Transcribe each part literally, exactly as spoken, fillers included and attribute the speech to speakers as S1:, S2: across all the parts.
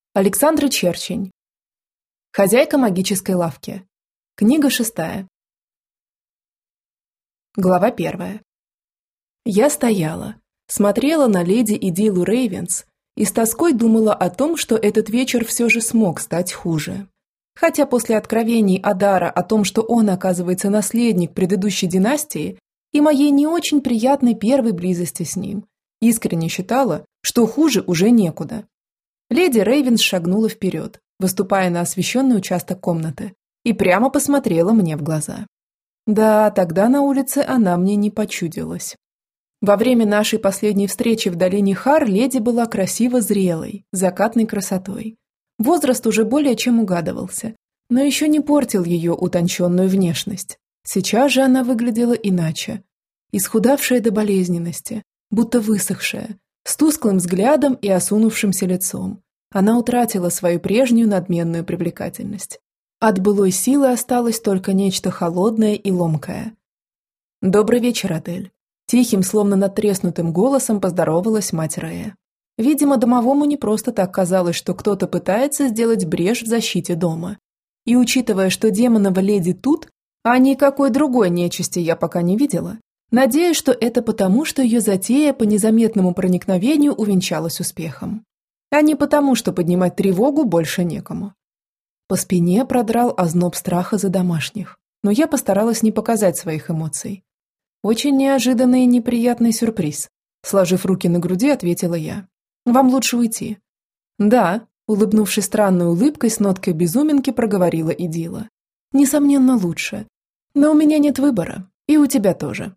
S1: Александра Черчень. Хозяйка магической лавки. Книга шестая. Глава первая. Я стояла, смотрела на леди Идилу Рейвенс и с тоской думала о том, что этот вечер все же смог стать хуже. Хотя после откровений Адара о том, что он, оказывается, наследник предыдущей династии, и моей не очень приятной первой близости с ним, искренне считала, что хуже уже некуда. Леди Рейвенс шагнула вперед, выступая на освещенный участок комнаты, и прямо посмотрела мне в глаза. Да, тогда на улице она мне не почудилась. Во время нашей последней встречи в долине Хар леди была красиво зрелой, закатной красотой. Возраст уже более чем угадывался, но еще не портил ее утонченную внешность. Сейчас же она выглядела иначе. Исхудавшая до болезненности, будто высохшая, с тусклым взглядом и осунувшимся лицом. Она утратила свою прежнюю надменную привлекательность. От былой силы осталось только нечто холодное и ломкое. «Добрый вечер, Адель». Тихим, словно надтреснутым голосом поздоровалась мать Рея. Видимо, домовому не просто так казалось, что кто-то пытается сделать брешь в защите дома. И учитывая, что демонова леди тут, а никакой другой нечисти я пока не видела, надеюсь, что это потому, что ее затея по незаметному проникновению увенчалась успехом. А не потому, что поднимать тревогу больше некому. По спине продрал озноб страха за домашних, но я постаралась не показать своих эмоций. Очень неожиданный и неприятный сюрприз. Сложив руки на груди, ответила я. Вам лучше уйти. Да, улыбнувшись странной улыбкой с ноткой безуминки, проговорила Идила. Несомненно, лучше. Но у меня нет выбора. И у тебя тоже.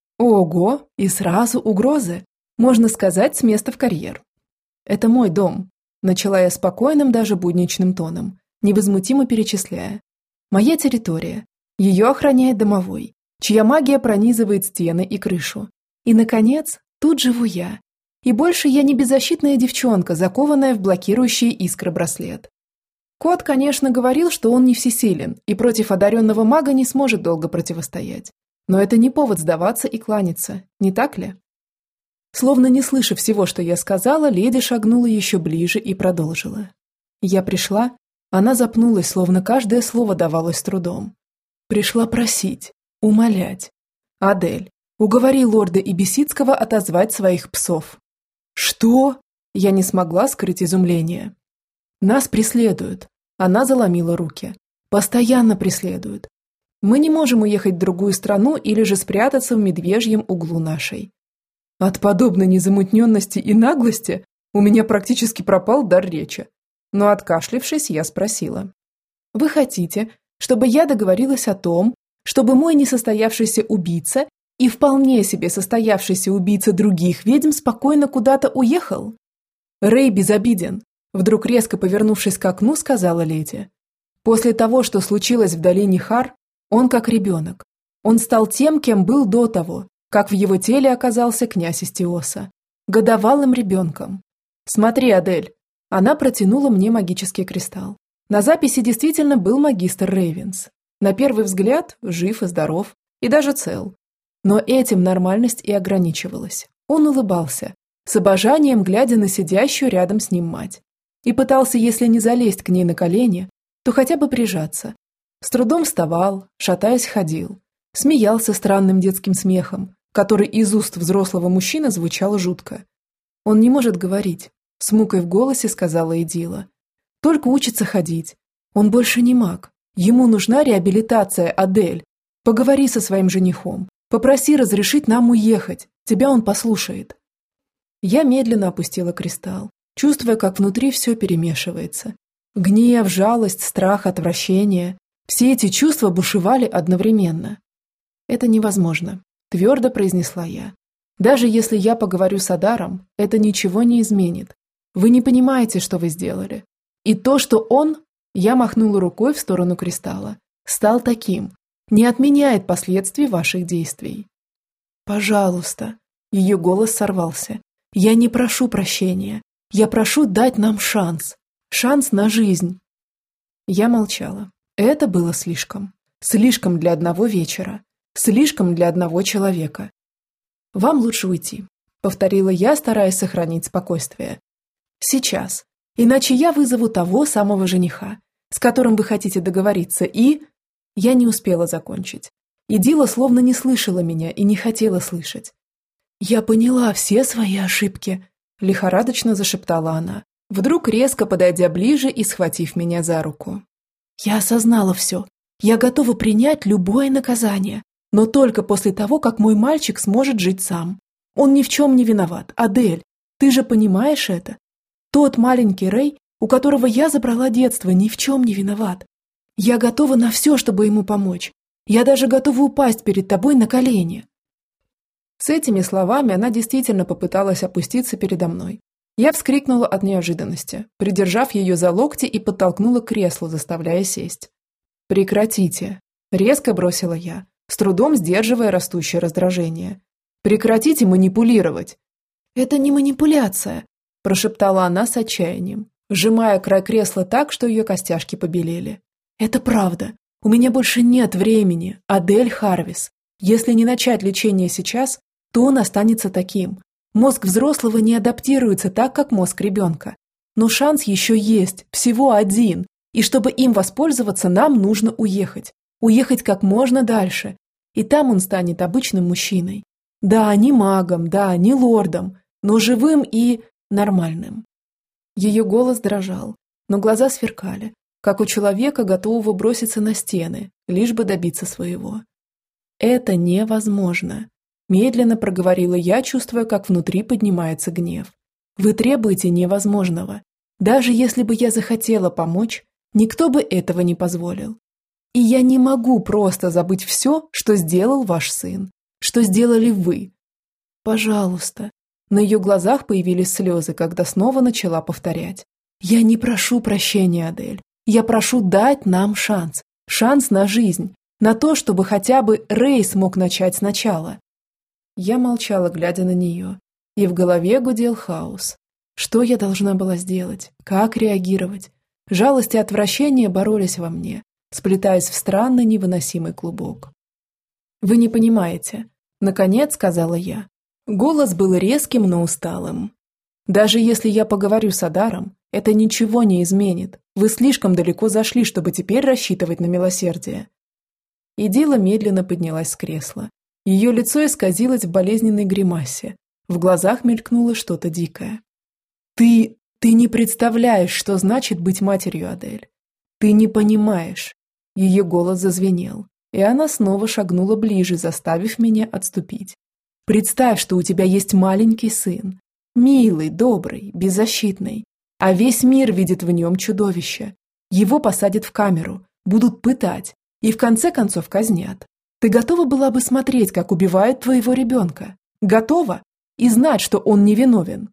S1: Ого, и сразу угрозы. Можно сказать, с места в карьер. Это мой дом. Начала я спокойным, даже будничным тоном, невозмутимо перечисляя. Моя территория. Ее охраняет домовой, чья магия пронизывает стены и крышу. И, наконец, тут живу я. И больше я не беззащитная девчонка, закованная в блокирующие искры браслет. Кот, конечно, говорил, что он не всесилен и против одаренного мага не сможет долго противостоять. Но это не повод сдаваться и кланяться, не так ли? Словно не слыша всего, что я сказала, леди шагнула еще ближе и продолжила. Я пришла, она запнулась, словно каждое слово давалось с трудом. Пришла просить, умолять. Адель, уговори лорда Ибисицкого отозвать своих псов. Что? Я не смогла скрыть изумление. Нас преследуют. Она заломила руки. Постоянно преследуют. Мы не можем уехать в другую страну или же спрятаться в медвежьем углу нашей. От подобной незамутненности и наглости у меня практически пропал дар речи. Но откашлившись, я спросила. Вы хотите, чтобы я договорилась о том, чтобы мой несостоявшийся убийца и вполне себе состоявшийся убийца других ведьм спокойно куда-то уехал? Рэй безобиден, вдруг резко повернувшись к окну, сказала леди. После того, что случилось в долине Хар, он как ребенок. Он стал тем, кем был до того, как в его теле оказался князь Истиоса. Годовалым ребенком. Смотри, Адель. Она протянула мне магический кристалл. На записи действительно был магистр Рейвенс. На первый взгляд, жив и здоров, и даже цел. Но этим нормальность и ограничивалась. Он улыбался, с обожанием глядя на сидящую рядом с ним мать. И пытался, если не залезть к ней на колени, то хотя бы прижаться. С трудом вставал, шатаясь ходил. Смеялся странным детским смехом, который из уст взрослого мужчины звучал жутко. Он не может говорить, с мукой в голосе сказала Идила. Только учится ходить. Он больше не маг. Ему нужна реабилитация, Адель. Поговори со своим женихом. Попроси разрешить нам уехать. Тебя он послушает. Я медленно опустила кристалл, чувствуя, как внутри все перемешивается. Гнев, жалость, страх, отвращение. Все эти чувства бушевали одновременно. Это невозможно, твердо произнесла я. Даже если я поговорю с Адаром, это ничего не изменит. Вы не понимаете, что вы сделали. И то, что он, я махнула рукой в сторону кристалла, стал таким, не отменяет последствий ваших действий. Пожалуйста, ее голос сорвался. Я не прошу прощения. Я прошу дать нам шанс. Шанс на жизнь. Я молчала. Это было слишком. Слишком для одного вечера. Слишком для одного человека. Вам лучше уйти, повторила я, стараясь сохранить спокойствие. Сейчас. Иначе я вызову того самого жениха, с которым вы хотите договориться, и...» Я не успела закончить. Идила словно не слышала меня и не хотела слышать. «Я поняла все свои ошибки», – лихорадочно зашептала она, вдруг резко подойдя ближе и схватив меня за руку. «Я осознала все. Я готова принять любое наказание, но только после того, как мой мальчик сможет жить сам. Он ни в чем не виноват. Адель, ты же понимаешь это? Тот маленький Рэй, у которого я забрала детство, ни в чем не виноват. Я готова на все, чтобы ему помочь. Я даже готова упасть перед тобой на колени». С этими словами она действительно попыталась опуститься передо мной. Я вскрикнула от неожиданности, придержав ее за локти и подтолкнула к креслу, заставляя сесть. «Прекратите!» – резко бросила я, с трудом сдерживая растущее раздражение. «Прекратите манипулировать!» «Это не манипуляция!» – прошептала она с отчаянием, сжимая край кресла так, что ее костяшки побелели. «Это правда. У меня больше нет времени, Адель Харвис. Если не начать лечение сейчас, то он останется таким. Мозг взрослого не адаптируется так, как мозг ребенка. Но шанс еще есть, всего один. И чтобы им воспользоваться, нам нужно уехать. Уехать как можно дальше. И там он станет обычным мужчиной. Да, не магом, да, не лордом, но живым и нормальным». Ее голос дрожал, но глаза сверкали, как у человека, готового броситься на стены, лишь бы добиться своего. «Это невозможно», – медленно проговорила я, чувствуя, как внутри поднимается гнев. «Вы требуете невозможного. Даже если бы я захотела помочь, никто бы этого не позволил. И я не могу просто забыть все, что сделал ваш сын, что сделали вы. Пожалуйста». На ее глазах появились слезы, когда снова начала повторять. «Я не прошу прощения, Адель. Я прошу дать нам шанс. Шанс на жизнь. На то, чтобы хотя бы Рэй смог начать сначала». Я молчала, глядя на нее. И в голове гудел хаос. Что я должна была сделать? Как реагировать? Жалость и отвращение боролись во мне, сплетаясь в странный невыносимый клубок. «Вы не понимаете», – наконец сказала я. Голос был резким, но усталым. «Даже если я поговорю с Адаром, это ничего не изменит. Вы слишком далеко зашли, чтобы теперь рассчитывать на милосердие». Идила медленно поднялась с кресла. Ее лицо исказилось в болезненной гримасе. В глазах мелькнуло что-то дикое. «Ты... ты не представляешь, что значит быть матерью, Адель. Ты не понимаешь». Ее голос зазвенел, и она снова шагнула ближе, заставив меня отступить. «Представь, что у тебя есть маленький сын. Милый, добрый, беззащитный. А весь мир видит в нем чудовище. Его посадят в камеру, будут пытать и в конце концов казнят. Ты готова была бы смотреть, как убивают твоего ребенка? Готова? И знать, что он невиновен?»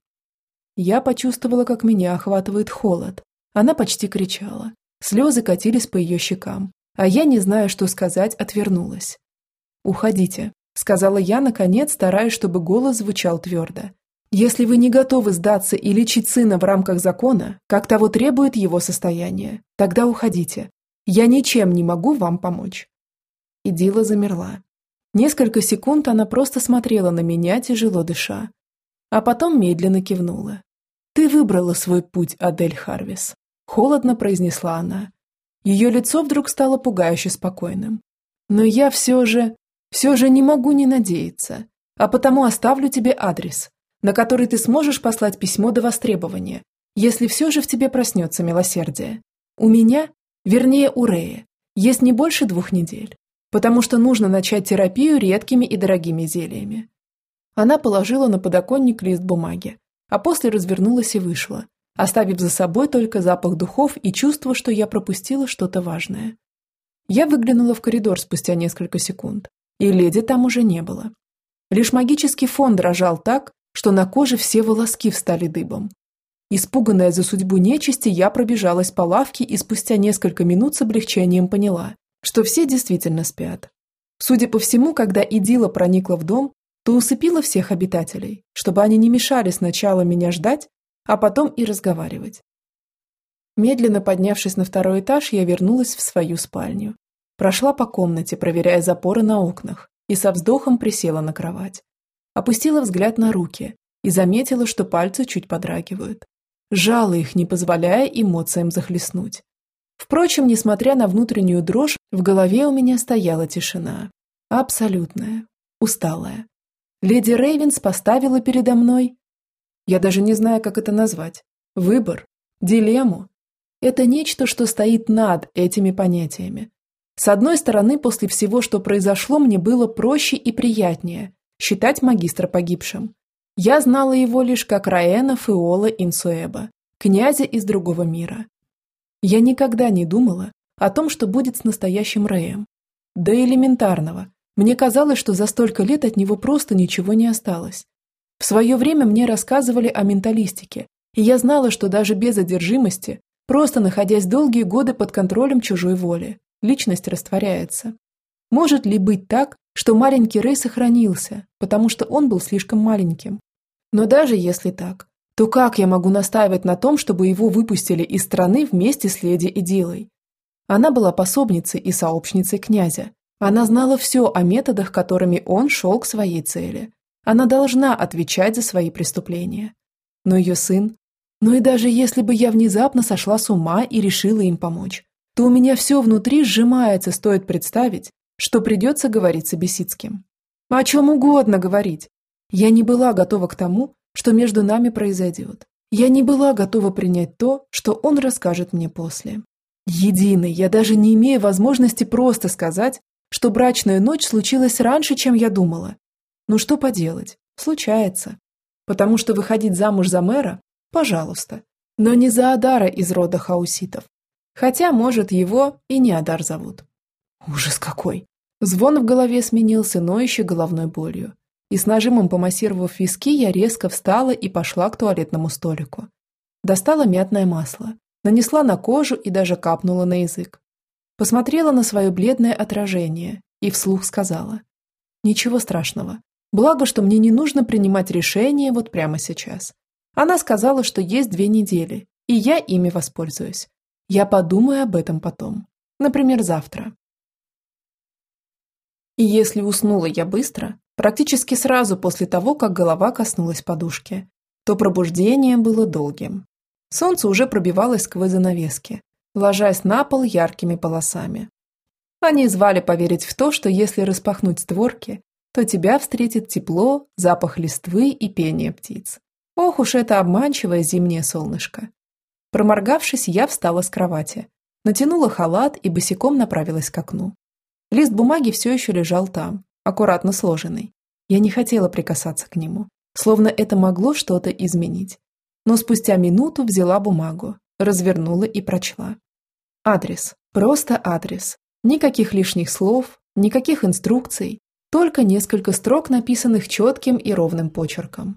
S1: Я почувствовала, как меня охватывает холод. Она почти кричала. Слезы катились по ее щекам, а я, не зная, что сказать, отвернулась. «Уходите», – сказала я, наконец, стараясь, чтобы голос звучал твердо. «Если вы не готовы сдаться и лечить сына в рамках закона, как того требует его состояние, тогда уходите. Я ничем не могу вам помочь». Идила замерла. Несколько секунд она просто смотрела на меня, тяжело дыша. А потом медленно кивнула. «Ты выбрала свой путь, Адель Харвис», – холодно произнесла она. Ее лицо вдруг стало пугающе спокойным. «Но я все же, все же не могу не надеяться, а потому оставлю тебе адрес, на который ты сможешь послать письмо до востребования, если все же в тебе проснется милосердие. У меня, вернее у Рэя, есть не больше двух недель, потому что нужно начать терапию редкими и дорогими зельями». Она положила на подоконник лист бумаги, а после развернулась и вышла, оставив за собой только запах духов и чувство, что я пропустила что-то важное. Я выглянула в коридор спустя несколько секунд, и леди там уже не было. Лишь магический фон дрожал так, что на коже все волоски встали дыбом. Испуганная за судьбу нечисти, я пробежалась по лавке и спустя несколько минут с облегчением поняла, что все действительно спят. Судя по всему, когда Идила проникла в дом, то усыпила всех обитателей, чтобы они не мешали сначала меня ждать, а потом и разговаривать. Медленно поднявшись на второй этаж, я вернулась в свою спальню. Прошла по комнате, проверяя запоры на окнах, и со вздохом присела на кровать. Опустила взгляд на руки и заметила, что пальцы чуть подрагивают. сжала их, не позволяя эмоциям захлестнуть. Впрочем, несмотря на внутреннюю дрожь, в голове у меня стояла тишина. Абсолютная. Усталая. Леди Рейвенс поставила передо мной... Я даже не знаю, как это назвать. Выбор. Дилемму. Это нечто, что стоит над этими понятиями. С одной стороны, после всего, что произошло, мне было проще и приятнее считать магистра погибшим. Я знала его лишь как Раэна Фиола Инсуэба, князя из другого мира. Я никогда не думала о том, что будет с настоящим Рэем. До элементарного. Мне казалось, что за столько лет от него просто ничего не осталось. В свое время мне рассказывали о менталистике, и я знала, что даже без одержимости, просто находясь долгие годы под контролем чужой воли, личность растворяется. Может ли быть так, что маленький Рэй сохранился, потому что он был слишком маленьким? Но даже если так, то как я могу настаивать на том, чтобы его выпустили из страны вместе с леди Эдилой? Она была пособницей и сообщницей князя. Она знала все о методах, которыми он шел к своей цели. Она должна отвечать за свои преступления. Но ее сын... Но и даже если бы я внезапно сошла с ума и решила им помочь, то у меня все внутри сжимается, стоит представить, что придется говорить с Бесицким. О чем угодно говорить. Я не была готова к тому, что между нами произойдет. Я не была готова принять то, что он расскажет мне после. Единый, я даже не имею возможности просто сказать, что брачная ночь случилась раньше, чем я думала. Ну что поделать, случается. Потому что выходить замуж за мэра – пожалуйста. Но не за Адара из рода хауситов. Хотя, может, его и не Адар зовут. Ужас какой! Звон в голове сменился ноющей головной болью. И с нажимом помассировав виски, я резко встала и пошла к туалетному столику. Достала мятное масло, нанесла на кожу и даже капнула на язык. Посмотрела на свое бледное отражение и вслух сказала: «Ничего страшного. Благо, что мне не нужно принимать решение вот прямо сейчас. Она сказала, что есть две недели, и я ими воспользуюсь. Я подумаю об этом потом. Например, завтра». И если уснула я быстро, практически сразу после того, как голова коснулась подушки, то пробуждение было долгим. Солнце уже пробивалось сквозь занавески, ложась на пол яркими полосами. Они звали поверить в то, что если распахнуть створки, то тебя встретит тепло, запах листвы и пение птиц. Ох уж это обманчивое зимнее солнышко. Проморгавшись, я встала с кровати, натянула халат и босиком направилась к окну. Лист бумаги все еще лежал там, аккуратно сложенный. Я не хотела прикасаться к нему, словно это могло что-то изменить. Но спустя минуту взяла бумагу, развернула и прочла. Адрес. Просто адрес. Никаких лишних слов, никаких инструкций, только несколько строк, написанных четким и ровным почерком.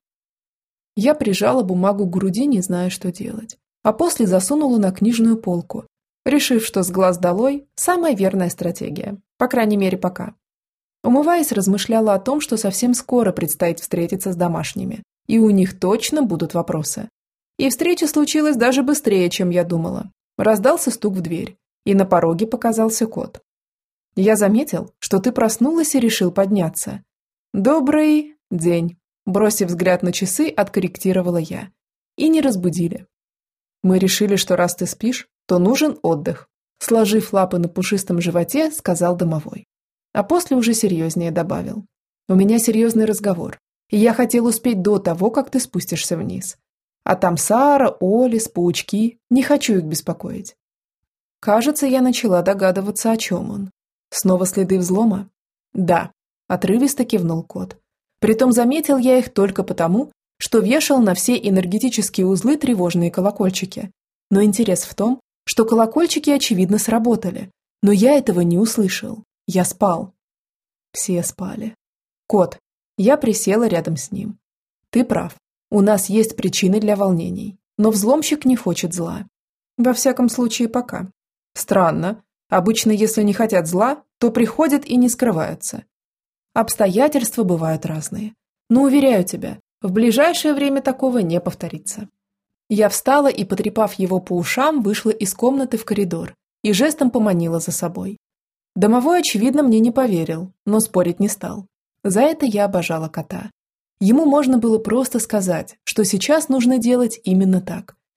S1: Я прижала бумагу к груди, не зная, что делать, а после засунула на книжную полку, решив, что с глаз долой – самая верная стратегия, по крайней мере пока. Умываясь, размышляла о том, что совсем скоро предстоит встретиться с домашними, и у них точно будут вопросы. И встреча случилась даже быстрее, чем я думала. Раздался стук в дверь, и на пороге показался кот. «Я заметил, что ты проснулась и решил подняться. Добрый день», бросив взгляд на часы, откорректировала я. И не разбудили. «Мы решили, что раз ты спишь, то нужен отдых», сложив лапы на пушистом животе, сказал домовой. А после уже серьезнее добавил. «У меня серьезный разговор, и я хотел успеть до того, как ты спустишься вниз. А там Сара, Олис, паучки, не хочу их беспокоить». Кажется, я начала догадываться, о чем он. Снова следы взлома? Да, отрывисто кивнул кот. Притом заметил я их только потому, что вешал на все энергетические узлы тревожные колокольчики. Но интерес в том, что колокольчики, очевидно, сработали. Но я этого не услышал. Я спал. Все спали. Кот. Я присела рядом с ним. Ты прав. У нас есть причины для волнений. Но взломщик не хочет зла. Во всяком случае, пока. Странно. Обычно, если не хотят зла, то приходят и не скрываются. Обстоятельства бывают разные. Но, уверяю тебя, в ближайшее время такого не повторится. Я встала и, потрепав его по ушам, вышла из комнаты в коридор и жестом поманила за собой. Домовой, очевидно, мне не поверил, но спорить не стал. За это я обожала кота. Ему можно было просто сказать, что сейчас нужно делать именно так.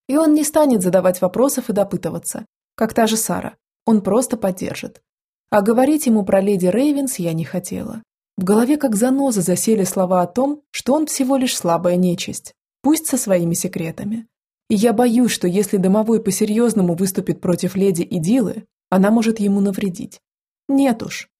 S1: И он не станет задавать вопросов и допытываться, как та же Сара. Он просто поддержит. А говорить ему про леди Рейвенс я не хотела. В голове как заноза засели слова о том, что он всего лишь слабая нечисть, пусть со своими секретами. И я боюсь, что если домовой по-серьезному выступит против леди Идилы, она может ему навредить. Нет уж.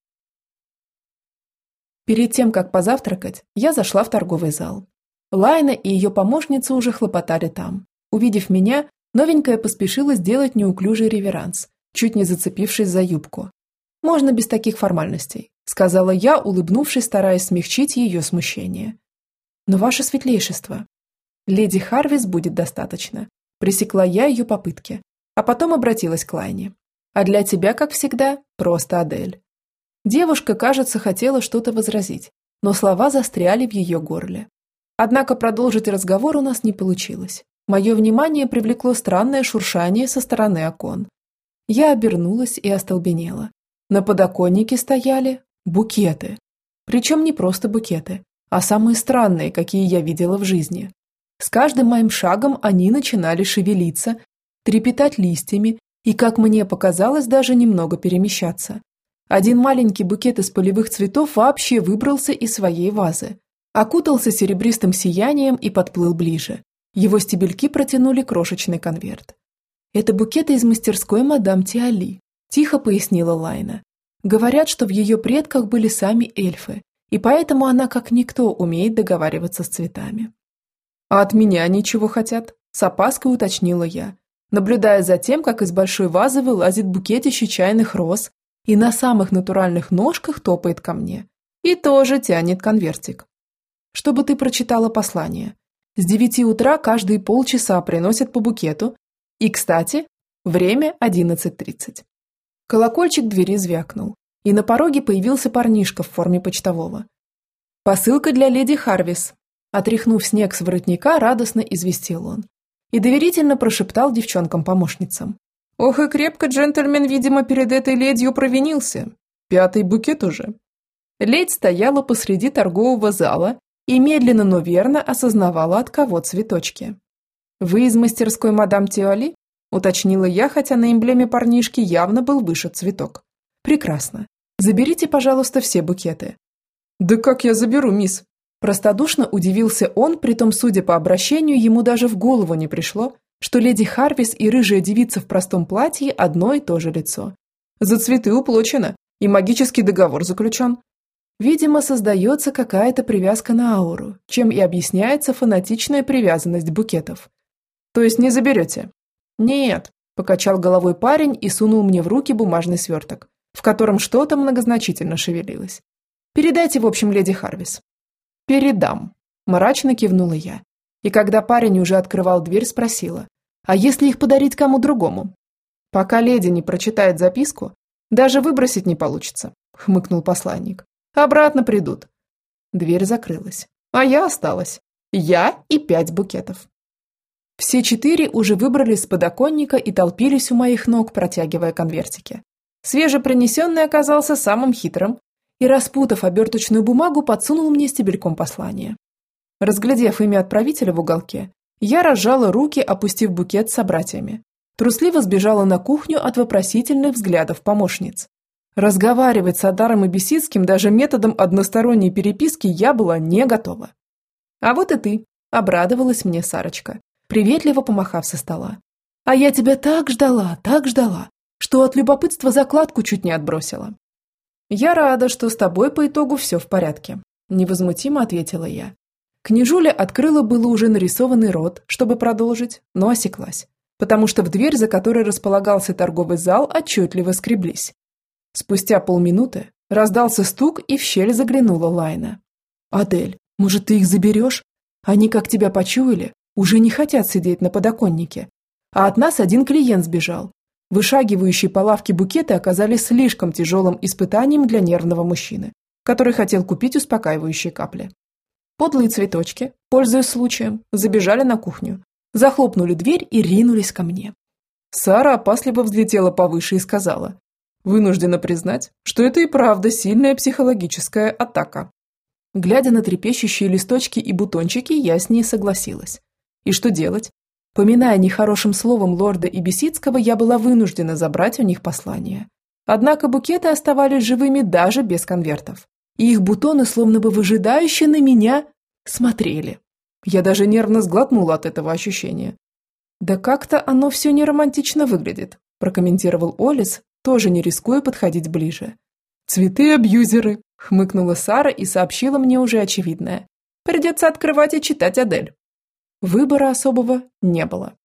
S1: Перед тем, как позавтракать, я зашла в торговый зал. Лайна и ее помощница уже хлопотали там. Увидев меня, новенькая поспешила сделать неуклюжий реверанс, чуть не зацепившись за юбку. «Можно без таких формальностей», – сказала я, улыбнувшись, стараясь смягчить ее смущение. «Но ваше светлейшество». «Леди Харвис будет достаточно», – пресекла я ее попытки, а потом обратилась к Лайне. «А для тебя, как всегда, просто Адель». Девушка, кажется, хотела что-то возразить, но слова застряли в ее горле. Однако продолжить разговор у нас не получилось. Мое внимание привлекло странное шуршание со стороны окон. Я обернулась и остолбенела. На подоконнике стояли букеты. Причем не просто букеты, а самые странные, какие я видела в жизни. С каждым моим шагом они начинали шевелиться, трепетать листьями и, как мне показалось, даже немного перемещаться. Один маленький букет из полевых цветов вообще выбрался из своей вазы, окутался серебристым сиянием и подплыл ближе. Его стебельки протянули крошечный конверт. «Это букеты из мастерской мадам Тиали», – тихо пояснила Лайна. «Говорят, что в ее предках были сами эльфы, и поэтому она как никто умеет договариваться с цветами». «А от меня они чего хотят?» – с опаской уточнила я, наблюдая за тем, как из большой вазы вылазит букетище чайных роз и на самых натуральных ножках топает ко мне. И тоже тянет конвертик. «Чтобы ты прочитала послание. С девяти утра каждые полчаса приносят по букету. И, кстати, время одиннадцать тридцать». Колокольчик двери звякнул, и на пороге появился парнишка в форме почтового. «Посылка для леди Харвис», – отряхнув снег с воротника, радостно известил он. И доверительно прошептал девчонкам-помощницам. «Ох и крепко джентльмен, видимо, перед этой ледью провинился. Пятый букет уже». Ледь стояла посреди торгового зала и медленно, но верно осознавала, от кого цветочки. «Вы из мастерской мадам Тиали?» – уточнила я, хотя на эмблеме парнишки явно был вышит цветок. «Прекрасно. Заберите, пожалуйста, все букеты». «Да как я заберу, мисс?» Простодушно удивился он, притом, судя по обращению, ему даже в голову не пришло, что леди Харвис и рыжая девица в простом платье одно и то же лицо. «За цветы уплочено, и магический договор заключен». Видимо, создается какая-то привязка на ауру, чем и объясняется фанатичная привязанность букетов. «То есть не заберете?» «Нет», – покачал головой парень и сунул мне в руки бумажный сверток, в котором что-то многозначительно шевелилось. «Передайте, в общем, леди Харвис». «Передам», – мрачно кивнула я. И когда парень уже открывал дверь, спросила, «А если их подарить кому другому?» «Пока леди не прочитает записку, даже выбросить не получится», – хмыкнул посланник. «Обратно придут». Дверь закрылась, а я осталась. Я и пять букетов. Все четыре уже выбрались с подоконника и толпились у моих ног, протягивая конвертики. Свежепринесенный оказался самым хитрым и, распутав оберточную бумагу, подсунул мне стебельком послание. Разглядев имя отправителя в уголке, я разжала руки, опустив букет с собратьями. Трусливо сбежала на кухню от вопросительных взглядов помощниц. Разговаривать с Адаром и Бесицким даже методом односторонней переписки я была не готова. «А вот и ты», – обрадовалась мне Сарочка, приветливо помахав со стола. «А я тебя так ждала, так ждала, что от любопытства закладку чуть не отбросила». «Я рада, что с тобой по итогу все в порядке», – невозмутимо ответила я. Княжуля открыла было уже нарисованный рот, чтобы продолжить, но осеклась, потому что в дверь, за которой располагался торговый зал, отчетливо скреблись. Спустя полминуты раздался стук, и в щель заглянула Лайна. «Адель, может, ты их заберешь? Они, как тебя почуяли, уже не хотят сидеть на подоконнике. А от нас один клиент сбежал. Вышагивающие по лавке букеты оказались слишком тяжелым испытанием для нервного мужчины, который хотел купить успокаивающие капли». Подлые цветочки, пользуясь случаем, забежали на кухню, захлопнули дверь и ринулись ко мне. Сара опасливо взлетела повыше и сказала: «Вынуждена признать, что это и правда сильная психологическая атака». Глядя на трепещущие листочки и бутончики, я с ней согласилась. И что делать? Поминая нехорошим словом лорда Ибисицкого, я была вынуждена забрать у них послание. Однако букеты оставались живыми даже без конвертов. И их бутоны словно бы выжидающе на меня смотрели. Я даже нервно сглотнула от этого ощущения. «Да как-то оно все не романтично выглядит», – прокомментировал Олис, тоже не рискуя подходить ближе. «Цветы-абьюзеры», – хмыкнула Сара и сообщила мне уже очевидное. «Придется открывать и читать, Адель». Выбора особого не было.